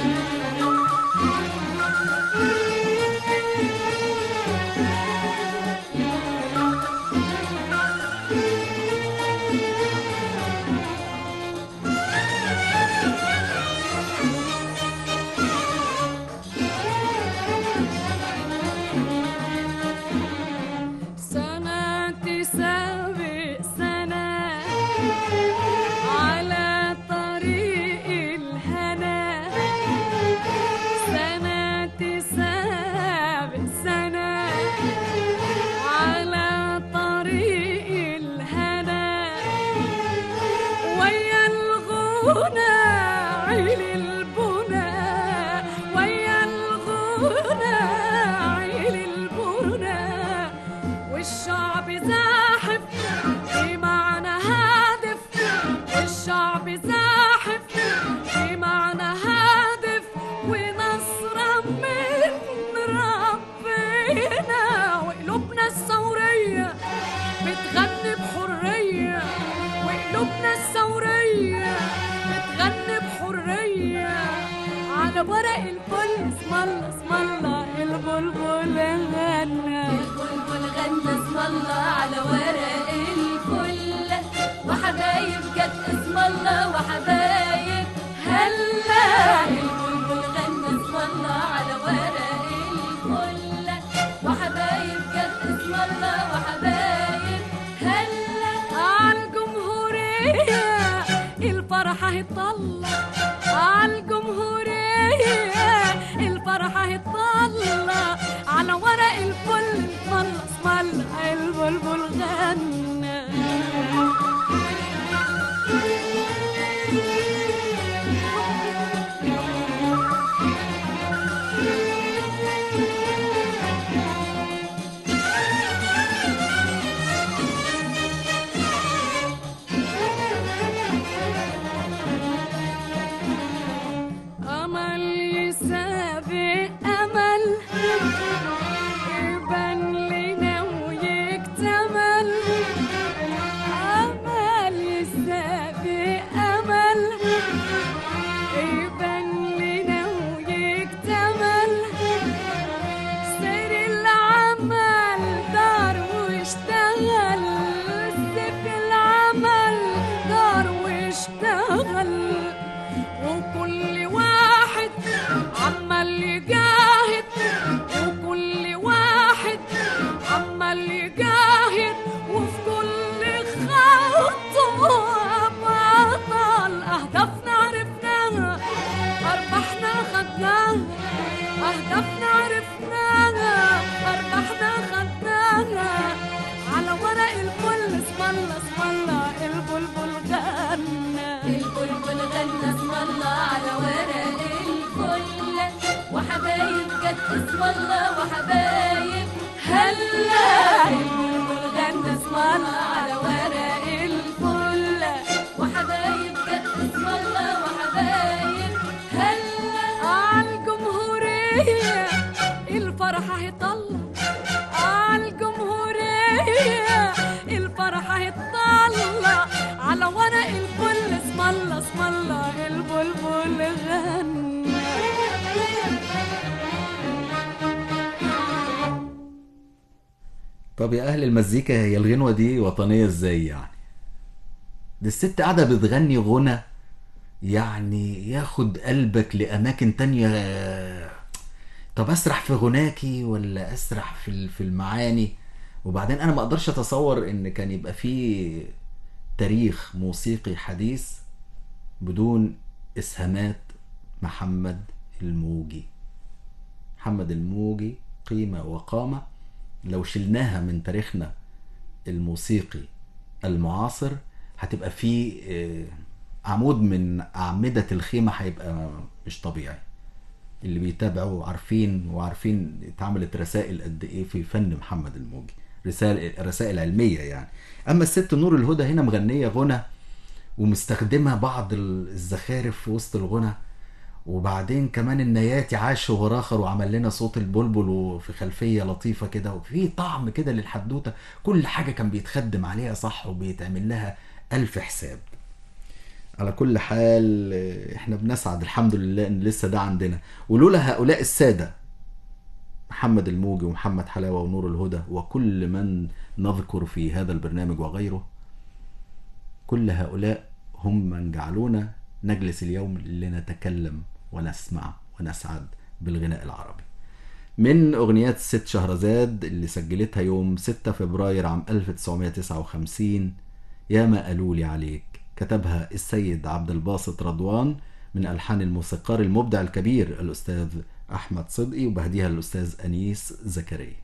والشعب زاحف بمعنى هادف والشعب زاحف بمعنى هادف ونصرة من ربنا وقلوبنا الثورية بتغني بحرية وقلوبنا الثورية بتغني بحرية على ورق الفل اسم الله اسم الله البلبل غنى البلبل غنى اسم الله على ورق الفل وحبايب جت اسم الله وحبايب هلا البلبل غنى اسم الله على ورق الفل وحبايب جت اسم الله وحبايب هلا عالجمهورية الفرحة هتطلع عالجمهورية الفرحة هتطلع على ورق الفل اسم الله اسم الله البلبل غنى أمل يسابق أمل يبان لنا ويكتمل أمل يسابق أمل يبان لنا ويكتمل سير العمل دار واشتغل سيف العمل دار واشتغل وكل واحد عمال يجاهد وكل واحد عمال يجاهد وفي كل خطوة بطل أهدافنا عرفناها أرباحنا خدناها أهدافنا عرفناها أرباحنا خدناها على ورق الفل اسم الله اسم الله البلبل غنى البلبل غنى اسم الله على ورق الفل وحبايب جت اسم الله وحبايب هلا البلبل غنى اسم الله على ورق الفل وحبايب جت اسم الله وحبايب هلا عالجمهورية الفرحة هتطلع عالجمهورية الفرحة هتطلع على ورق الفل اسم الله اسم الله البلبل غنى طب يا اهل المزيكا، هي الغنوة دي وطنية ازاي يعني؟ دي الست قاعدة بتغني غنى يعني ياخد قلبك لأماكن تانية. طب أسرح في غناكي ولا أسرح في المعاني وبعدين انا ما اقدرش اتصور ان كان يبقى فيه تاريخ موسيقي حديث بدون اسهامات محمد الموجي. محمد الموجي قيمة وقامة لو شلناها من تاريخنا الموسيقي المعاصر هتبقى فيه عمود من أعمدة الخيمة، هيبقى مش طبيعي. اللي بيتابعوا عارفين اتعملت رسائل قد ايه في فن محمد الموجي، رسائل علمية يعني. اما الست نور الهدى هنا مغنية غنى ومستخدمة بعض الزخارف في وسط الغنى، وبعدين كمان النياتي عاش وراخر وعمل لنا صوت البلبل وفي خلفية لطيفة كده، وفي طعم كده للحدوتة. كل حاجة كان بيتخدم عليها صح وبيتعمل لها ألف حساب. على كل حال احنا بنسعد الحمد لله ان لسه ده عندنا، ولولا هؤلاء السادة محمد الموجي ومحمد حلاوة ونور الهدى وكل من نذكر في هذا البرنامج وغيره، كل هؤلاء هم من جعلونا نجلس اليوم لنتكلم ونسمع ونسعد بالغناء العربي. من أغنيات ست شهرزاد اللي سجلتها يوم 6 فبراير عام 1959 يا ما قالوا لي عليك، كتبها السيد عبد الباسط رضوان من ألحان الموسيقار المبدع الكبير الأستاذ أحمد صدقي، وبهديها الأستاذ أنيس زكريا.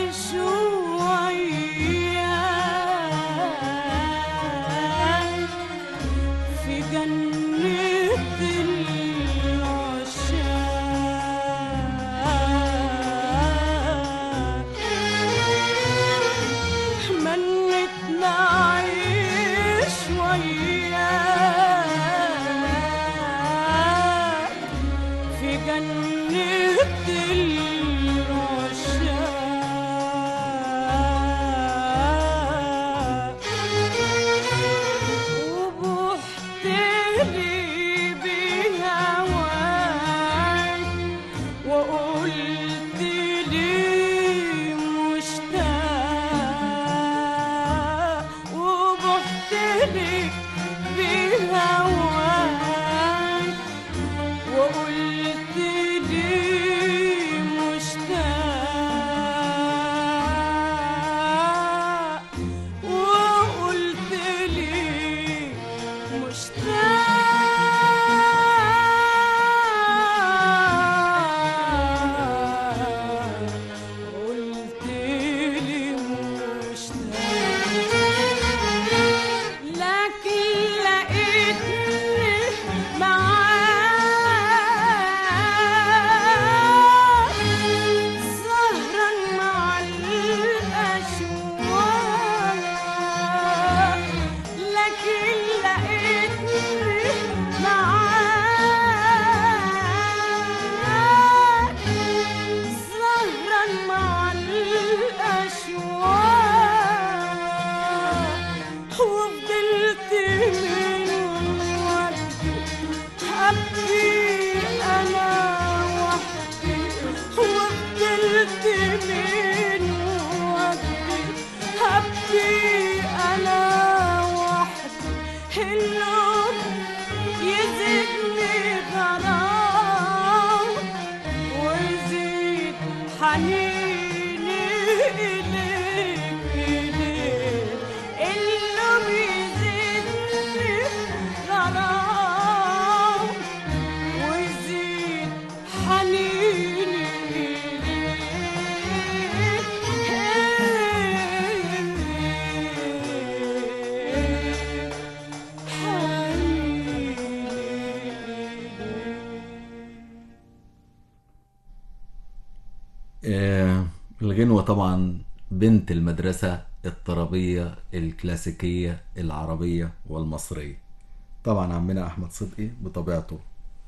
الغنوة طبعا بنت المدرسة الطربية الكلاسيكية العربية والمصرية. طبعا عمنا أحمد صدقي بطبيعته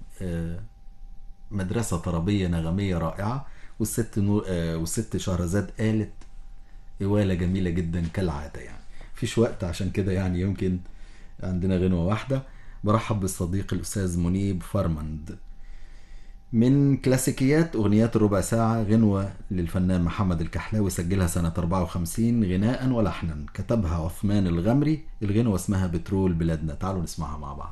مدرسة طربية نغمية رائعة، والست شهرزاد قالت إوالة جميلة جدا كالعادة. يعني مفيش وقت عشان كده، يعني يمكن عندنا غنوة واحدة. برحب بالصديق الأستاذ منيب فرمند. من كلاسيكيات أغنيات الربع ساعة غنوة للفنان محمد الكحلاوي، سجلها سنة 54 غناء ولحنا، كتبها عثمان الغمري. الغنوة اسمها بترول بلادنا. تعالوا نسمعها مع بعض.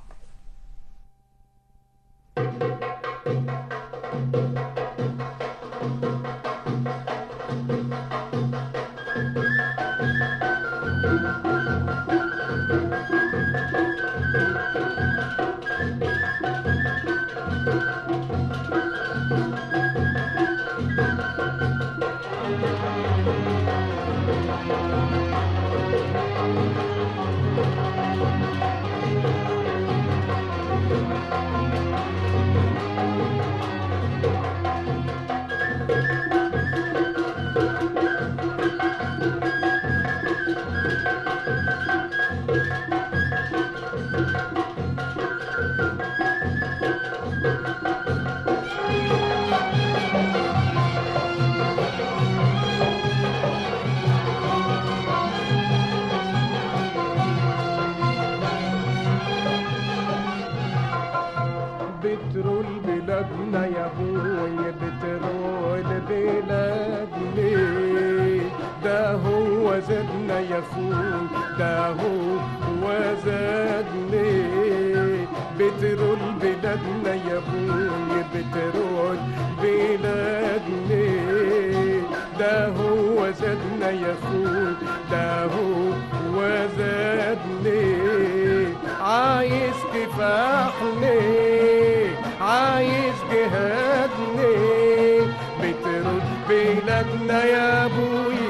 بلادنا يا ابوي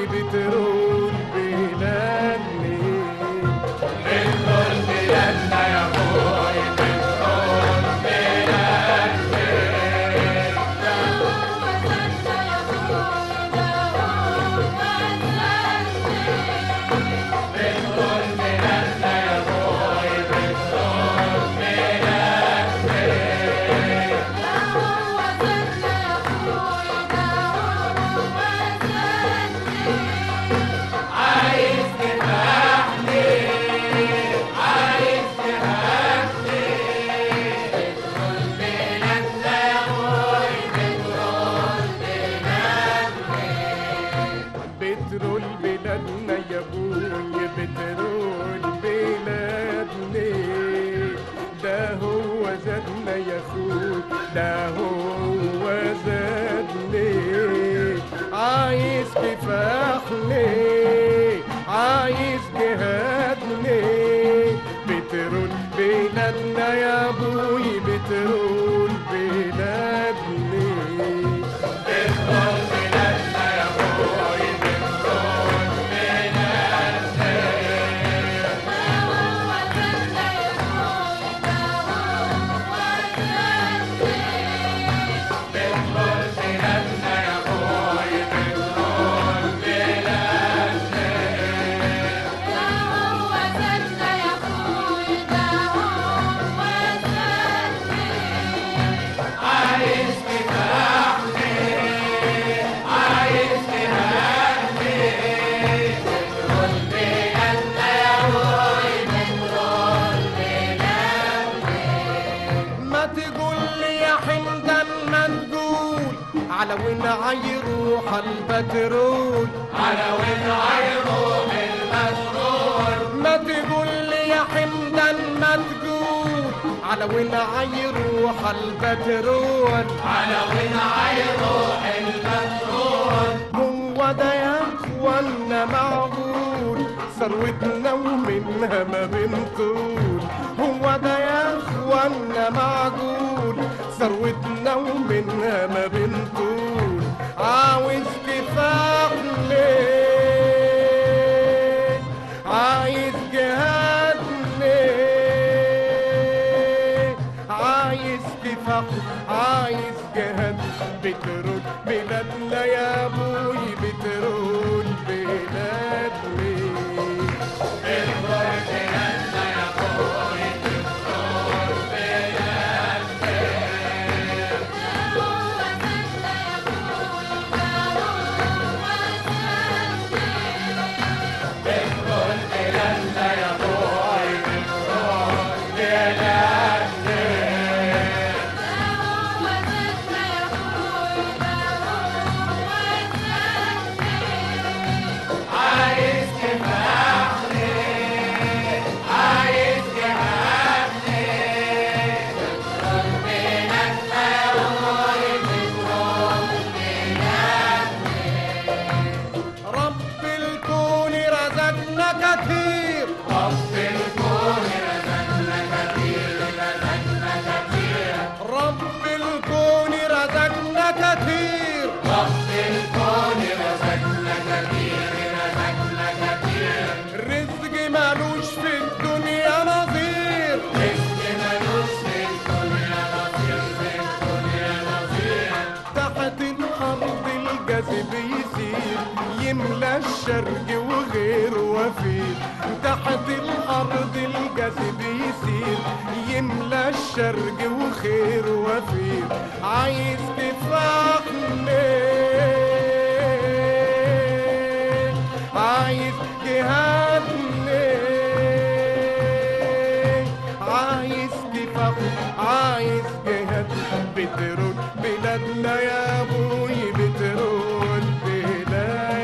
بترول بلادنا يا ابوي بترول بلادنا ده هو زادنا يا اخوي ده هو زادنا عايز كفاحنا عايز جهادنا بترول بلادنا يا ابوي بترول بلادنا بترول بلادنا يا ابوي بترول بلادنا هو زادنا يا أخوي ده هو زادنا بترول بلادنا يا ابوي بترول بلادنا هو زادنا يا أخوي ده هو زادنا عايز كفاحنا عايز جهادنا بترول بلادنا يا ابوي بترول بلادنا ما تقول لي يا حمدان ما تقول على وين هيروح البترول على وين هيروح البترول ما تقول لي يا حمدان ما تقول على وين هيروح البترول على وين هيروح البترول هو ده يا اخوانا معقول ثروتنا ومنها ما بنطول هو ده يا اخوانا معقول ثروتنا ومنها ما بنطول عاوز كفاح ليه عايز جهاد ليه عايز كفاح عايز جهاد بترول بلادنا يا ابوي بترول بلادنا بترول بلادنا يا ابوي بترول بلادنا هو زادنا يا أخوي ده هو زادنا بترول بلادنا يا ابوي بترول بلادنا هو زادنا يا أخوي ده هو زادنا عايز كفاحنا عايز جهادنا بترول بلادنا يا ابوي بترول بلادنا رب الكون رزقنا كتير رب الكون رزقنا كتير رزقنا كتير رب الكون رزقنا كتير رب الكون رزقنا كتير رزقنا كتير الرزق مالوش في الدنيا نظير رزق مالوش في الدنيا نظير في الدنيا نظير تحت الأرض الجاذب يسير يملى الشرق وغير وفير تحت الأرض الجاذب يسير يملى الشرق وخير وفير عايز كفاح ليه عايز جهاد ليه عايز كفاح عايز جهاد بترول بلادنا يا ابوي بترول بلادنا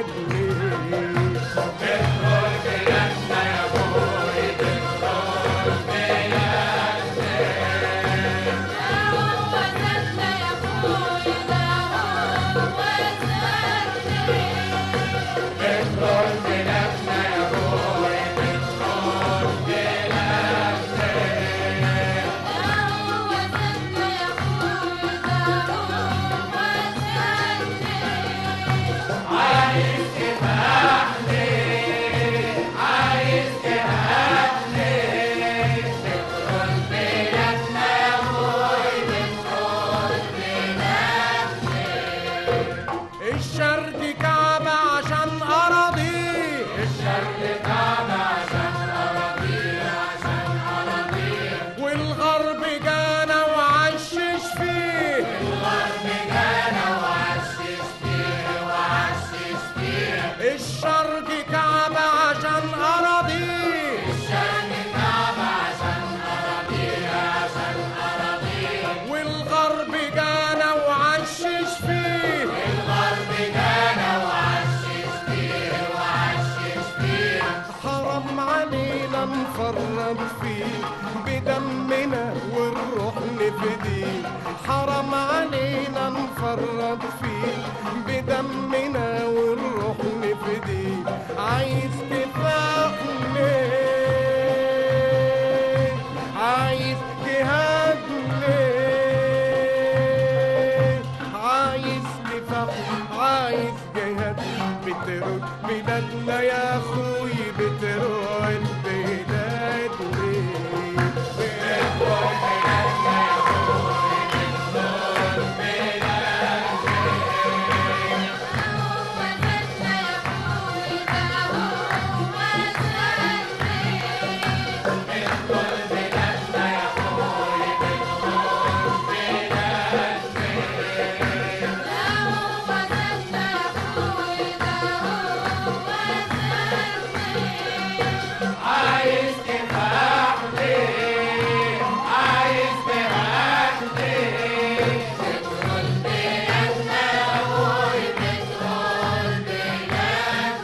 بترول بلادنا يا ابوي بترول بلادنا هو زادنا يا أخوي ده هو زادنا بترول بلادنا يا ابوي بترول بلادنا هو زادنا يا أخوي ده هو زادنا عايز كفاحنا عايز جهادنا بترول بلادنا يا ابوي بترول بلادنا الشرق كعبة عشان أراضيه الشرق كعبة عشان أراضيه عشان أراضيه والغرب جانا وعشش فيه الغرب جانا وعشش فيه وعشش فيه الشرق كعبة عشان أراضيه الشرق كعبة عشان أراضيه عشان أراضيه والغرب جانا وعشش فيه الغرب جانا وعشش فيه علينا نفرط فيه بدمنا والروح نفديه حرام علينا نفرط فيه بدمنا والروح نفديه عايز كفاح ليه عايز جهاد ليه عايز كفاح عايز جهاد بترد بلادنا يا اخوي بترد بلاد ليه بترد بلادنا يا اخوي بترد بلاد عايز كفاح ليه عايز جهاد ليه بترول بلادنا يا ابوي بترول بلاد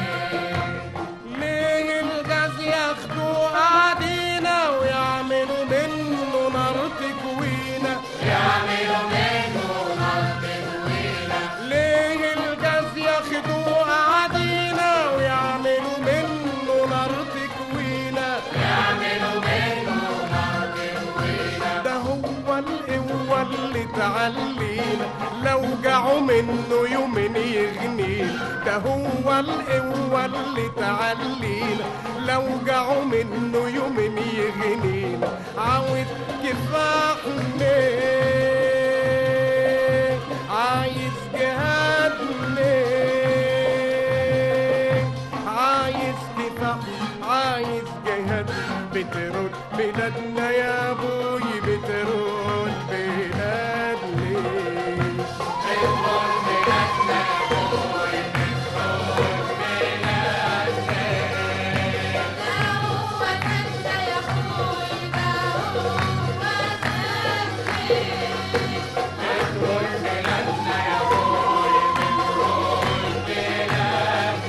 ليه الغاز ياخدوا قاعدينا ويعملوا منه نار تكوينا يعملوا منه نار تكوينا ليه الغاز ياخدوا قاعدينا ويعملوا منه نار تكوينا يعملوا منه نار تكوينا ده هو القوة اللي تعلينا لو جعوا منه يومين يغنينا ده هو القوة اللي تعلينا لو جعوا منه يومين يغنينا عاوز كفاح ليه عايز جهاد ليه عايز كفاح عايز جهاد بترد بلادنا يا ابوي بترد بلاد ليه بترد بلادنا يا ابوي بترد بلاد ليه بترد بلادنا يا ابوي بترد بلاد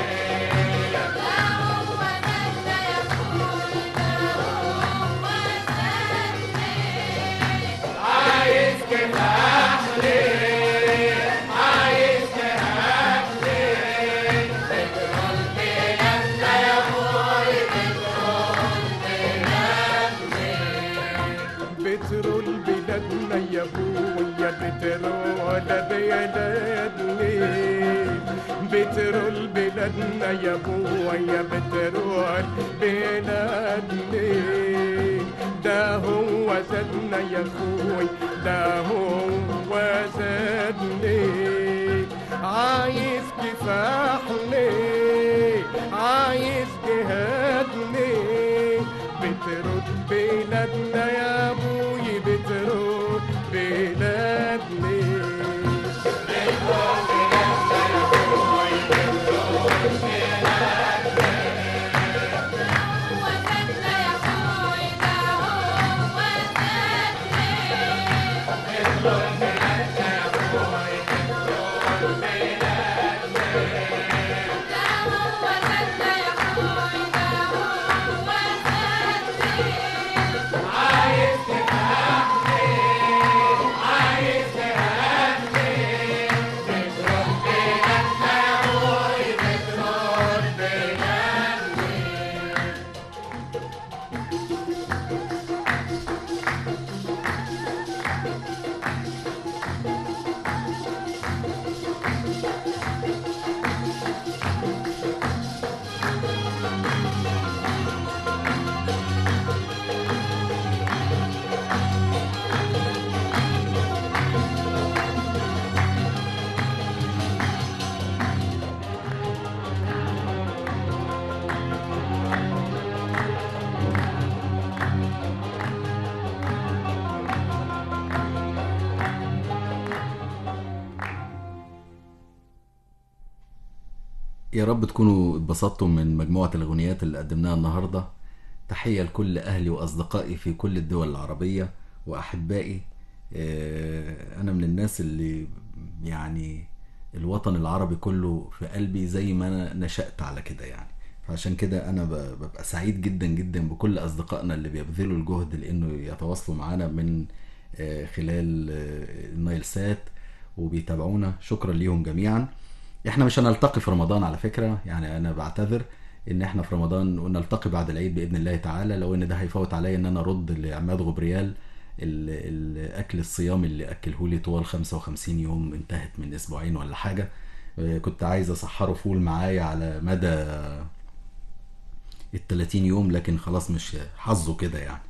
عايز كفاح ليه عايز جهاد ليه بترول بلادنا يا ابوي بترول بلاد ليه بترول بلادنا يا ابويا بترول بلاد ليه بترول بلادنا يا ابويا بترول بلاد ليه ده هو زادنا يا اخوي ده هو زادني عايز كفاح ليه عايز جهاد ليه بترد بلادنا يا ابوي بترد بلاد ليه بترد بلادنا يا ابوي بترد بلاد يا رب تكونوا اتبسطتم من مجموعة الأغنيات اللي قدمناها النهاردة. تحية لكل أهلي وأصدقائي في كل الدول العربية وأحبائي. أنا من الناس اللي يعني الوطن العربي كله في قلبي زي ما أنا نشأت على كده يعني. عشان كده انا ببقى سعيد جدا جدا بكل اصدقائنا اللي بيبذلوا الجهد لانه يتواصلوا معانا من خلال النايل سات وبيتابعونا. شكرا ليهم جميعا. احنا مش هنلتقي في رمضان على فكرة، يعني انا بعتذر ان احنا في رمضان ونلتقي بعد العيد باذن الله تعالى، لو ان ده هيفوت عليا ان انا ارد لعماد غبريال الاكل الصيام اللي اكلهولي طوال 55 يوم انتهت من اسبوعين ولا حاجة. كنت عايز اسحره فول معايا على مدى ال30 يوم، لكن خلاص مش حظه كده يعني.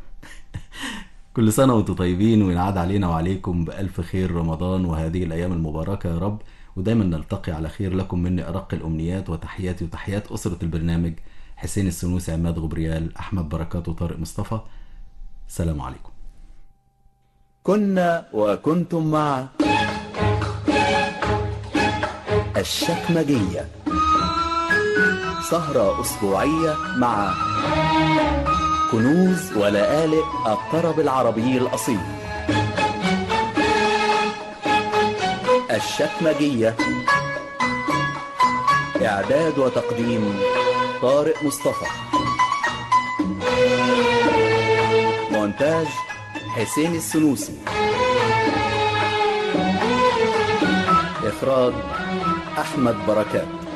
كل سنة وانتم طيبين، وينعاد علينا وعليكم بألف خير رمضان وهذه الأيام المباركة يا رب، ودايما نلتقي على خير. لكم مني أرق الأمنيات وتحياتي وتحيات أسرة البرنامج، حسين السنوسي، عماد غبريال، أحمد بركات، وطارق مصطفى. السلام عليكم. كنا وكنتم مع الشكمجية، سهرة أسبوعية مع كنوز ولآلئ الطرب العربي الأصيل. الشكمجية، إعداد وتقديم طارق مصطفى، مونتاج حسين السنوسي، إخراج أحمد بركات.